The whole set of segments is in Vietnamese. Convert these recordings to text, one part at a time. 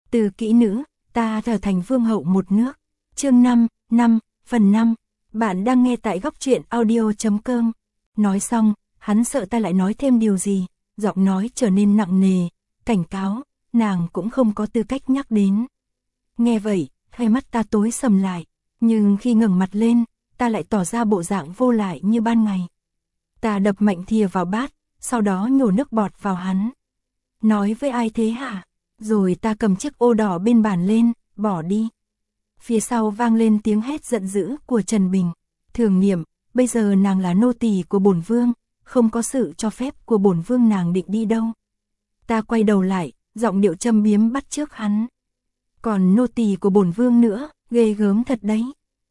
Từ kỹ nữ, ta trở thành vương hậu một nước. Chương 5, phần 5. Bạn đang nghe tại góc truyện audio.com. Nói xong, hắn sợ ta lại nói thêm điều gì, giọng nói trở nên nặng nề, cảnh cáo, nàng cũng không có tư cách nhắc đến. Nghe vậy, hai mắt ta tối sầm lại, nhưng khi ngẩng mặt lên, ta lại tỏ ra bộ dạng vô lại như ban ngày. Ta đập mạnh thìa vào bát, sau đó nhổ nước bọt vào hắn. Nói với ai thế hả? Rồi ta cầm chiếc ô đỏ bên bàn lên, bỏ đi. Phía sau vang lên tiếng hét giận dữ của Trần Bình. Thường Niệm, bây giờ nàng là nô tỳ của bổn vương, không có sự cho phép của bổn vương nàng định đi đâu. Ta quay đầu lại, giọng điệu châm biếm bắt chước hắn. Còn nô tỳ của bổn vương nữa, ghê gớm thật đấy.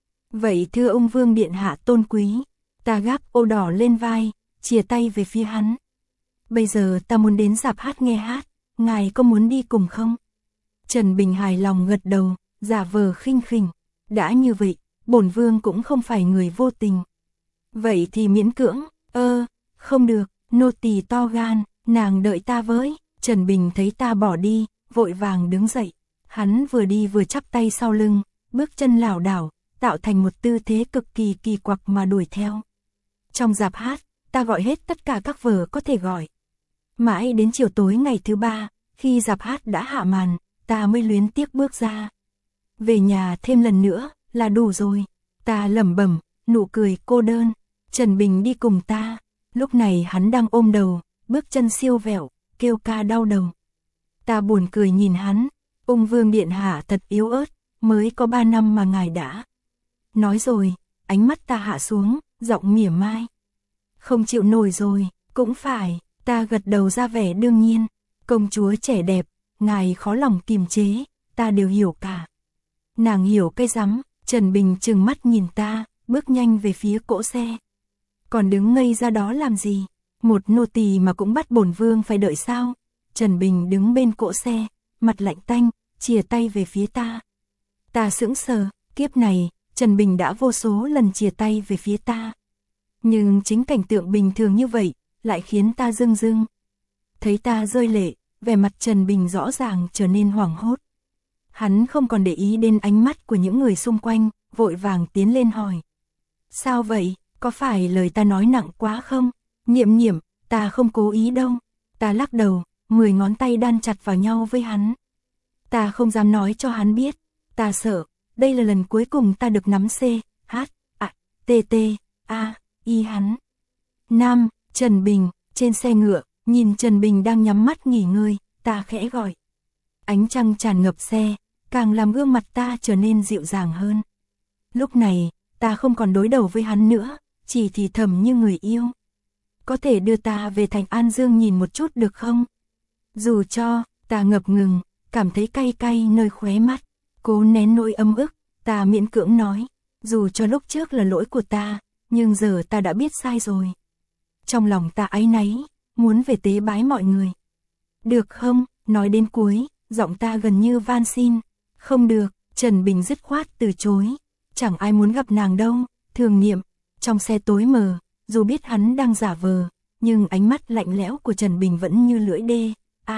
Vậy thưa ông vương điện hạ tôn quý. Ta gác ô đỏ lên vai, chìa tay về phía hắn. Bây giờ ta muốn đến rạp hát nghe hát, ngài có muốn đi cùng không? Trần Bình hài lòng gật đầu, giả vờ khinh khỉnh. Đã như vậy, bổn vương cũng không phải người vô tình. Vậy thì miễn cưỡng, không được, nô tỳ to gan, nàng đợi ta với. Trần Bình thấy ta bỏ đi, vội vàng đứng dậy. Hắn vừa đi vừa chắp tay sau lưng, bước chân lảo đảo, tạo thành một tư thế cực kỳ kỳ quặc mà đuổi theo. Trong rạp hát, ta gọi hết tất cả các vở có thể gọi. Mãi đến chiều tối ngày thứ 3, khi rạp hát đã hạ màn, ta mới luyến tiếc bước ra. Về nhà thêm lần nữa, là đủ rồi. Ta lẩm bẩm, nụ cười cô đơn. Trần Bình đi cùng ta. Lúc này hắn đang ôm đầu, bước chân siêu vẹo, kêu ca đau đầu. Ta buồn cười nhìn hắn. Ung vương điện hạ thật yếu ớt, mới có 3 năm mà ngài đã. Nói rồi, ánh mắt ta hạ xuống, giọng mỉa mai. Không chịu nổi rồi, cũng phải. Ta gật đầu ra vẻ đương nhiên. Công chúa trẻ đẹp, ngài khó lòng kiềm chế, ta đều hiểu cả. Nàng hiểu cái rắm. Trần Bình trừng mắt nhìn ta, bước nhanh về phía cỗ xe. Còn đứng ngây ra đó làm gì? Một nô tỳ mà cũng bắt bổn vương phải đợi sao? Trần Bình đứng bên cỗ xe, mặt lạnh tanh, chìa tay về phía ta. Ta sững sờ, kiếp này, Trần Bình đã vô số lần chìa tay về phía ta. Nhưng chính cảnh tượng bình thường như vậy, lại khiến ta rưng rưng. Thấy ta rơi lệ, vẻ mặt Trần Bình rõ ràng trở nên hoảng hốt. Hắn không còn để ý đến ánh mắt của những người xung quanh, vội vàng tiến lên hỏi. Sao vậy, có phải lời ta nói nặng quá không? Niệm, ta không cố ý đâu. Ta lắc đầu, 10 ngón tay đan chặt vào nhau với hắn. Ta không dám nói cho hắn biết. Ta sợ, đây là lần cuối cùng ta được nắm C, H, A, T, T, A, I hắn. Nam, Trần Bình, trên xe ngựa, nhìn Trần Bình đang nhắm mắt nghỉ ngơi, ta khẽ gọi. Ánh trăng tràn ngập xe, càng làm gương mặt ta trở nên dịu dàng hơn. Lúc này, ta không còn đối đầu với hắn nữa, chỉ thì thầm như người yêu. Có thể đưa ta về thành An Dương nhìn một chút được không? Dù cho, ta ngập ngừng, cảm thấy cay cay nơi khóe mắt, cố nén nỗi ấm ức, ta miễn cưỡng nói. Dù cho lúc trước là lỗi của ta, nhưng giờ ta đã biết sai rồi. Trong lòng ta áy náy, muốn về tế bái mọi người. Được không? Nói đến cuối, giọng ta gần như van xin. Không được, Trần Bình dứt khoát từ chối. Chẳng ai muốn gặp nàng đâu. Thường Niệm, trong xe tối mờ, dù biết hắn đang giả vờ, nhưng ánh mắt lạnh lẽo của Trần Bình vẫn như lưỡi đê.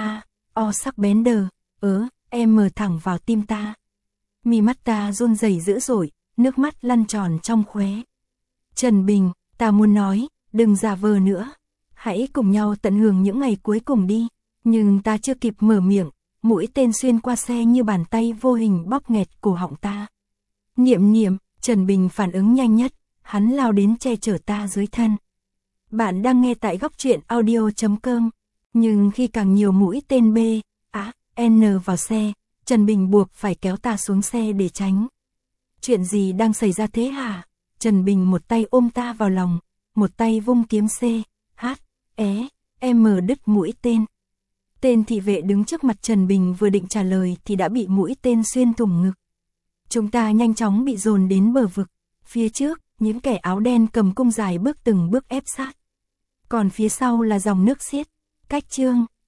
O sắc bén đờ, em mờ thẳng vào tim ta. Mi mắt ta run rẩy dữ dội, nước mắt lăn tròn trong khóe. Trần Bình, ta muốn nói, đừng giả vờ nữa. Hãy cùng nhau tận hưởng những ngày cuối cùng đi. Nhưng ta chưa kịp mở miệng, mũi tên xuyên qua xe như bàn tay vô hình bóp nghẹt cổ họng ta. Niệm, Trần Bình phản ứng nhanh nhất, hắn lao đến che chở ta dưới thân. Bạn đang nghe tại góc truyện audio.com. Nhưng khi càng nhiều mũi tên B, A, N vào xe, Trần Bình buộc phải kéo ta xuống xe để tránh. Chuyện gì đang xảy ra thế hả? Trần Bình một tay ôm ta vào lòng, một tay vung kiếm C, H, E, M đứt mũi tên. Tên thị vệ đứng trước mặt Trần Bình vừa định trả lời thì đã bị mũi tên xuyên thủng ngực. Chúng ta nhanh chóng bị dồn đến bờ vực. Phía trước, những kẻ áo đen cầm cung dài bước từng bước ép sát. Còn phía sau là dòng nước xiết. Cách chương.